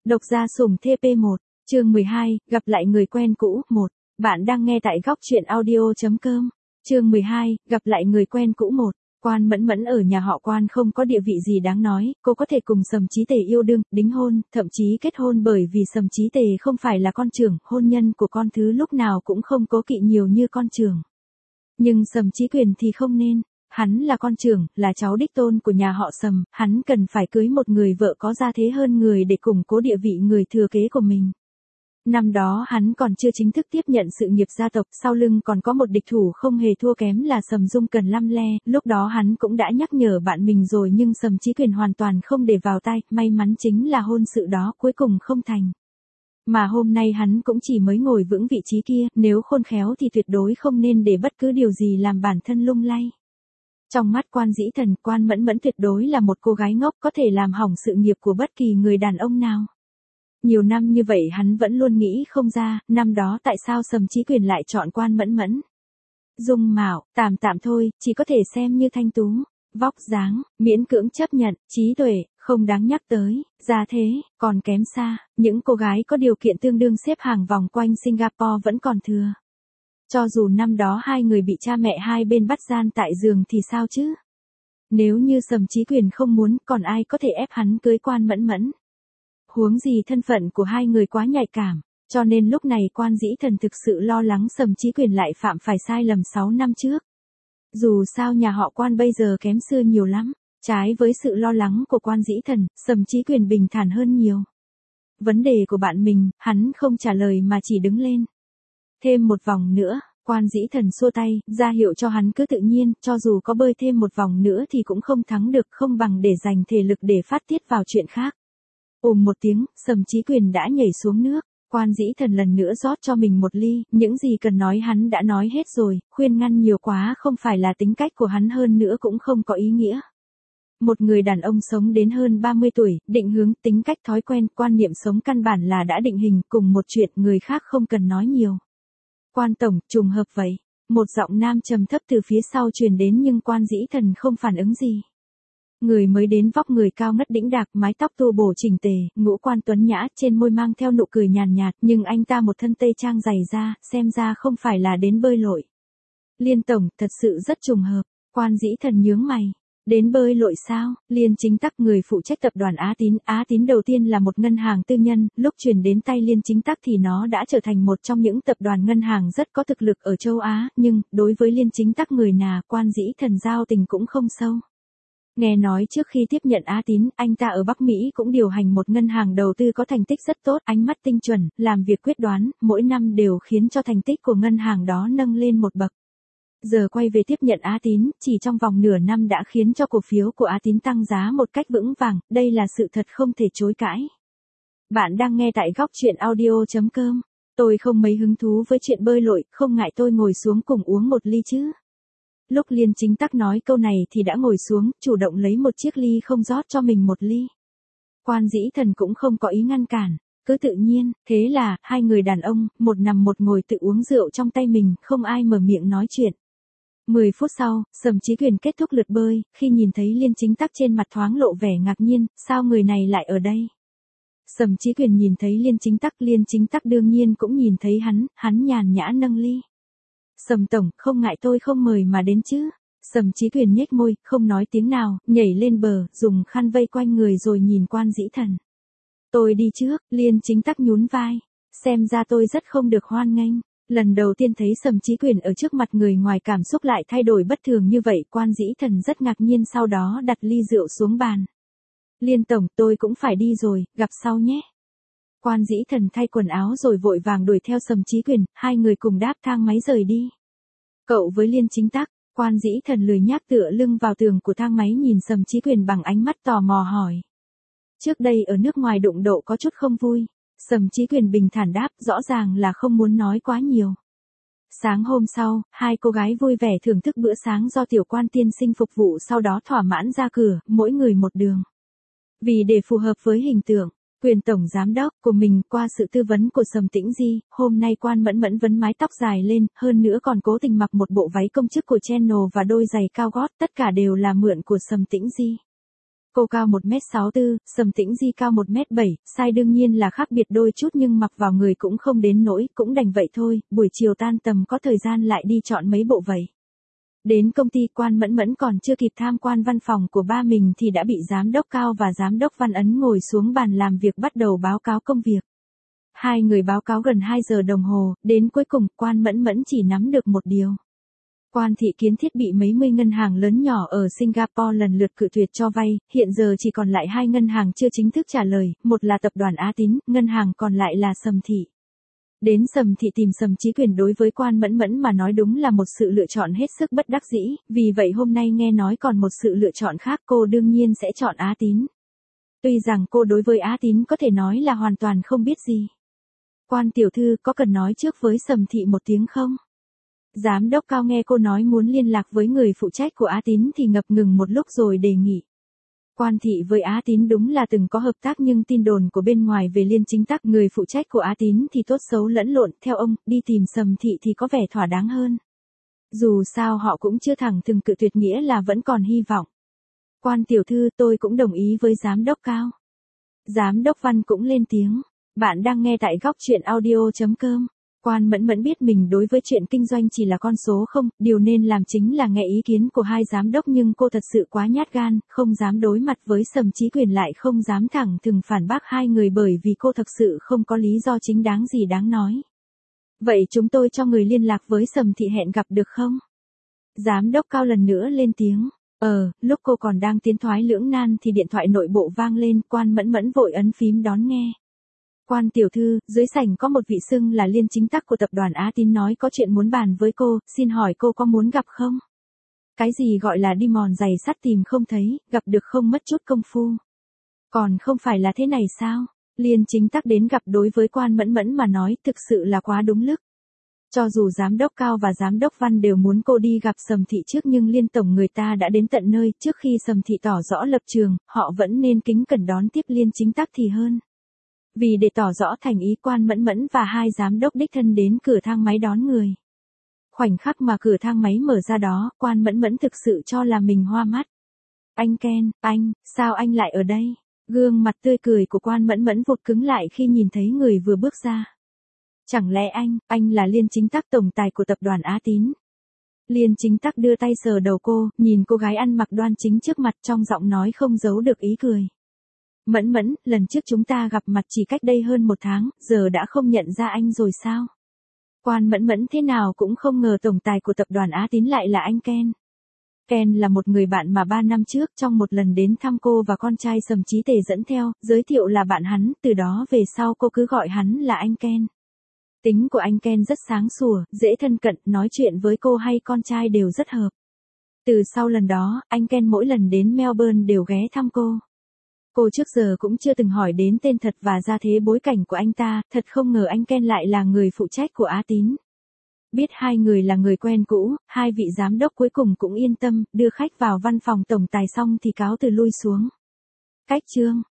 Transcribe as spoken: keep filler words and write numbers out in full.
Độc gia sủng thê pê một, chương mười hai, gặp lại người quen cũ, một. Bạn đang nghe tại góc truyện audio chấm com. Chương mười hai, gặp lại người quen cũ một. Quan Mẫn Mẫn ở nhà họ Quan không có địa vị gì đáng nói, cô có thể cùng Sầm Chí Tề yêu đương, đính hôn, thậm chí kết hôn bởi vì Sầm Chí Tề không phải là con trưởng, hôn nhân của con thứ lúc nào cũng không cố kỵ nhiều như con trưởng. Nhưng Sầm Chí Quyền thì không nên. Hắn là con trưởng, là cháu đích tôn của nhà họ Sầm, hắn cần phải cưới một người vợ có gia thế hơn người để củng cố địa vị người thừa kế của mình. Năm đó hắn còn chưa chính thức tiếp nhận sự nghiệp gia tộc, sau lưng còn có một địch thủ không hề thua kém là Sầm Dung cần lăm le, lúc đó hắn cũng đã nhắc nhở bạn mình rồi nhưng Sầm Chí Quyền hoàn toàn không để vào tai, may mắn chính là hôn sự đó cuối cùng không thành. Mà hôm nay hắn cũng chỉ mới ngồi vững vị trí kia, nếu khôn khéo thì tuyệt đối không nên để bất cứ điều gì làm bản thân lung lay. Trong mắt Quan Dĩ Thần, Quan Mẫn Mẫn tuyệt đối là một cô gái ngốc có thể làm hỏng sự nghiệp của bất kỳ người đàn ông nào. Nhiều năm như vậy hắn vẫn luôn nghĩ không ra, năm đó tại sao Sầm Chí Quyền lại chọn Quan Mẫn Mẫn. Dung mạo, tạm tạm thôi, chỉ có thể xem như thanh tú, vóc dáng, miễn cưỡng chấp nhận, trí tuệ, không đáng nhắc tới, gia thế, còn kém xa, những cô gái có điều kiện tương đương xếp hàng vòng quanh Singapore vẫn còn thừa. Cho dù năm đó hai người bị cha mẹ hai bên bắt gian tại giường thì sao chứ? Nếu như Sầm Chí Quyền không muốn, còn ai có thể ép hắn cưới Quan Mẫn Mẫn? Huống gì thân phận của hai người quá nhạy cảm, cho nên lúc này Quan Dĩ Thần thực sự lo lắng Sầm Chí Quyền lại phạm phải sai lầm sáu năm trước. Dù sao nhà họ Quan bây giờ kém xưa nhiều lắm, trái với sự lo lắng của Quan Dĩ Thần, Sầm Chí Quyền bình thản hơn nhiều. Vấn đề của bạn mình, hắn không trả lời mà chỉ đứng lên. Thêm một vòng nữa, Quan Dĩ Thần xua tay, ra hiệu cho hắn cứ tự nhiên, cho dù có bơi thêm một vòng nữa thì cũng không thắng được, không bằng để dành thể lực để phát tiết vào chuyện khác. Ùm một tiếng, Sầm Chí Quyền đã nhảy xuống nước, Quan Dĩ Thần lần nữa rót cho mình một ly, những gì cần nói hắn đã nói hết rồi, khuyên ngăn nhiều quá không phải là tính cách của hắn hơn nữa cũng không có ý nghĩa. Một người đàn ông sống đến hơn ba mươi tuổi, định hướng, tính cách, thói quen, quan niệm sống căn bản là đã định hình, cùng một chuyện người khác không cần nói nhiều. Quan tổng, trùng hợp vậy. Một giọng nam trầm thấp từ phía sau truyền đến nhưng Quan Dĩ Thần không phản ứng gì. Người mới đến vóc người cao ngất đĩnh đạc, mái tóc tu bổ chỉnh tề, ngũ quan tuấn nhã, trên môi mang theo nụ cười nhàn nhạt, nhưng anh ta một thân tây trang dày da, xem ra không phải là đến bơi lội. Liên tổng, thật sự rất trùng hợp. Quan Dĩ Thần nhướng mày. Đến bơi lội sao? Liên Chính Tắc, người phụ trách tập đoàn Á Tín, Á Tín đầu tiên là một ngân hàng tư nhân, lúc chuyển đến tay Liên Chính Tắc thì nó đã trở thành một trong những tập đoàn ngân hàng rất có thực lực ở châu Á, nhưng, đối với Liên Chính Tắc người nà, Quan Dĩ Thần giao tình cũng không sâu. Nghe nói trước khi tiếp nhận Á Tín, anh ta ở Bắc Mỹ cũng điều hành một ngân hàng đầu tư có thành tích rất tốt, ánh mắt tinh chuẩn, làm việc quyết đoán, mỗi năm đều khiến cho thành tích của ngân hàng đó nâng lên một bậc. Giờ quay về tiếp nhận Á Tín, chỉ trong vòng nửa năm đã khiến cho cổ phiếu của Á Tín tăng giá một cách vững vàng, đây là sự thật không thể chối cãi. Bạn đang nghe tại góc truyện audio chấm com. Tôi không mấy hứng thú với chuyện bơi lội, không ngại tôi ngồi xuống cùng uống một ly chứ. Lúc Liên Chính Tắc nói câu này thì đã ngồi xuống, chủ động lấy một chiếc ly không rót cho mình một ly. Quan Dĩ Thần cũng không có ý ngăn cản, cứ tự nhiên, thế là, hai người đàn ông, một nằm một ngồi tự uống rượu trong tay mình, không ai mở miệng nói chuyện. Mười phút sau, Sầm Chí Quyền kết thúc lượt bơi, khi nhìn thấy Liên Chính Tắc trên mặt thoáng lộ vẻ ngạc nhiên, sao người này lại ở đây? Sầm Chí Quyền nhìn thấy Liên Chính Tắc, Liên Chính Tắc đương nhiên cũng nhìn thấy hắn, hắn nhàn nhã nâng ly. Sầm tổng, không ngại tôi không mời mà đến chứ? Sầm Chí Quyền nhếch môi, không nói tiếng nào, nhảy lên bờ, dùng khăn vây quanh người rồi nhìn Quan Dĩ Thần. Tôi đi trước, Liên Chính Tắc nhún vai. Xem ra tôi rất không được hoan nghênh. Lần đầu tiên thấy Sầm Chí Quyền ở trước mặt người ngoài cảm xúc lại thay đổi bất thường như vậy, Quan Dĩ Thần rất ngạc nhiên, sau đó đặt ly rượu xuống bàn. Liên tổng, tôi cũng phải đi rồi, gặp sau nhé. Quan Dĩ Thần thay quần áo rồi vội vàng đuổi theo Sầm Chí Quyền, hai người cùng đáp thang máy rời đi. Cậu với Liên Chính Tắc, Quan Dĩ Thần lười nhác tựa lưng vào tường của thang máy nhìn Sầm Chí Quyền bằng ánh mắt tò mò hỏi. Trước đây ở nước ngoài đụng độ có chút không vui. Sầm Chí Quyền bình thản đáp, rõ ràng là không muốn nói quá nhiều. Sáng hôm sau, hai cô gái vui vẻ thưởng thức bữa sáng do tiểu Quan tiên sinh phục vụ, sau đó thỏa mãn ra cửa, mỗi người một đường. Vì để phù hợp với hình tượng, quyền tổng giám đốc của mình, qua sự tư vấn của Sầm Tĩnh Di, hôm nay Quan Mẫn Mẫn vấn mái tóc dài lên, hơn nữa còn cố tình mặc một bộ váy công chức của Channel và đôi giày cao gót, tất cả đều là mượn của Sầm Tĩnh Di. Cô cao một mét sáu tư, Sầm Tĩnh Di cao một mét bảy, size đương nhiên là khác biệt đôi chút nhưng mặc vào người cũng không đến nỗi, cũng đành vậy thôi, buổi chiều tan tầm có thời gian lại đi chọn mấy bộ vậy. Đến công ty Quan Mẫn Mẫn còn chưa kịp tham quan văn phòng của ba mình thì đã bị giám đốc Cao và giám đốc Văn ấn ngồi xuống bàn làm việc bắt đầu báo cáo công việc. Hai người báo cáo gần hai giờ đồng hồ, đến cuối cùng Quan Mẫn Mẫn chỉ nắm được một điều. Quan Thị Kiến thiết bị mấy mươi ngân hàng lớn nhỏ ở Singapore lần lượt cự tuyệt cho vay, hiện giờ chỉ còn lại hai ngân hàng chưa chính thức trả lời, một là tập đoàn Á Tín, ngân hàng còn lại là Sầm Thị. Đến Sầm Thị tìm Sầm Chí Quyền đối với Quan Mẫn Mẫn mà nói đúng là một sự lựa chọn hết sức bất đắc dĩ, vì vậy hôm nay nghe nói còn một sự lựa chọn khác cô đương nhiên sẽ chọn Á Tín. Tuy rằng cô đối với Á Tín có thể nói là hoàn toàn không biết gì. Quan tiểu thư có cần nói trước với Sầm Thị một tiếng không? Giám đốc Cao nghe cô nói muốn liên lạc với người phụ trách của Á Tín thì ngập ngừng một lúc rồi đề nghị. Quan Thị với Á Tín đúng là từng có hợp tác nhưng tin đồn của bên ngoài về Liên Chính Tắc người phụ trách của Á Tín thì tốt xấu lẫn lộn, theo ông, đi tìm Sầm Thị thì có vẻ thỏa đáng hơn. Dù sao họ cũng chưa thẳng thừng cự tuyệt nghĩa là vẫn còn hy vọng. Quan tiểu thư tôi cũng đồng ý với giám đốc Cao. Giám đốc Văn cũng lên tiếng. Bạn đang nghe tại góc truyện audio chấm com. Quan Mẫn Mẫn biết mình đối với chuyện kinh doanh chỉ là con số không, điều nên làm chính là nghe ý kiến của hai giám đốc nhưng cô thật sự quá nhát gan, không dám đối mặt với Sầm Chí Quyền lại không dám thẳng thừng phản bác hai người bởi vì cô thật sự không có lý do chính đáng gì đáng nói. Vậy chúng tôi cho người liên lạc với Sầm Thị hẹn gặp được không? Giám đốc Cao lần nữa lên tiếng. Ờ, lúc cô còn đang tiến thoái lưỡng nan thì điện thoại nội bộ vang lên, Quan Mẫn Mẫn vội ấn phím đón nghe. Quan tiểu thư, dưới sảnh có một vị xưng là Liên Chính Tắc của tập đoàn Á Tín nói có chuyện muốn bàn với cô, xin hỏi cô có muốn gặp không? Cái gì gọi là đi mòn giày sắt tìm không thấy, gặp được không mất chút công phu. Còn không phải là thế này sao? Liên Chính Tắc đến gặp đối với Quan Mẫn Mẫn mà nói thực sự là quá đúng lúc. Cho dù giám đốc Cao và giám đốc Văn đều muốn cô đi gặp Sầm Thị trước nhưng Liên tổng người ta đã đến tận nơi, trước khi Sầm Thị tỏ rõ lập trường, họ vẫn nên kính cẩn đón tiếp Liên Chính Tắc thì hơn. Vì để tỏ rõ thành ý Quan Mẫn Mẫn và hai giám đốc đích thân đến cửa thang máy đón người. Khoảnh khắc mà cửa thang máy mở ra đó, Quan Mẫn Mẫn thực sự cho là mình hoa mắt. Anh Ken, anh, sao anh lại ở đây? Gương mặt tươi cười của Quan Mẫn Mẫn vụt cứng lại khi nhìn thấy người vừa bước ra. Chẳng lẽ anh, anh là Liên Chính Tắc tổng tài của tập đoàn Á Tín? Liên Chính Tắc đưa tay sờ đầu cô, nhìn cô gái ăn mặc đoan chính trước mặt trong giọng nói không giấu được ý cười. Mẫn Mẫn, lần trước chúng ta gặp mặt chỉ cách đây hơn một tháng, giờ đã không nhận ra anh rồi sao? Quan Mẫn Mẫn thế nào cũng không ngờ tổng tài của tập đoàn Á Tín lại là anh Ken. Ken là một người bạn mà ba năm trước trong một lần đến thăm cô và con trai Sầm Chí Tề dẫn theo, giới thiệu là bạn hắn, từ đó về sau cô cứ gọi hắn là anh Ken. Tính của anh Ken rất sáng sủa, dễ thân cận, nói chuyện với cô hay con trai đều rất hợp. Từ sau lần đó, anh Ken mỗi lần đến Melbourne đều ghé thăm cô. Cô trước giờ cũng chưa từng hỏi đến tên thật và gia thế bối cảnh của anh ta, thật không ngờ anh Ken lại là người phụ trách của Á Tín. Biết hai người là người quen cũ, hai vị giám đốc cuối cùng cũng yên tâm, đưa khách vào văn phòng tổng tài xong thì cáo từ lui xuống. Cách chương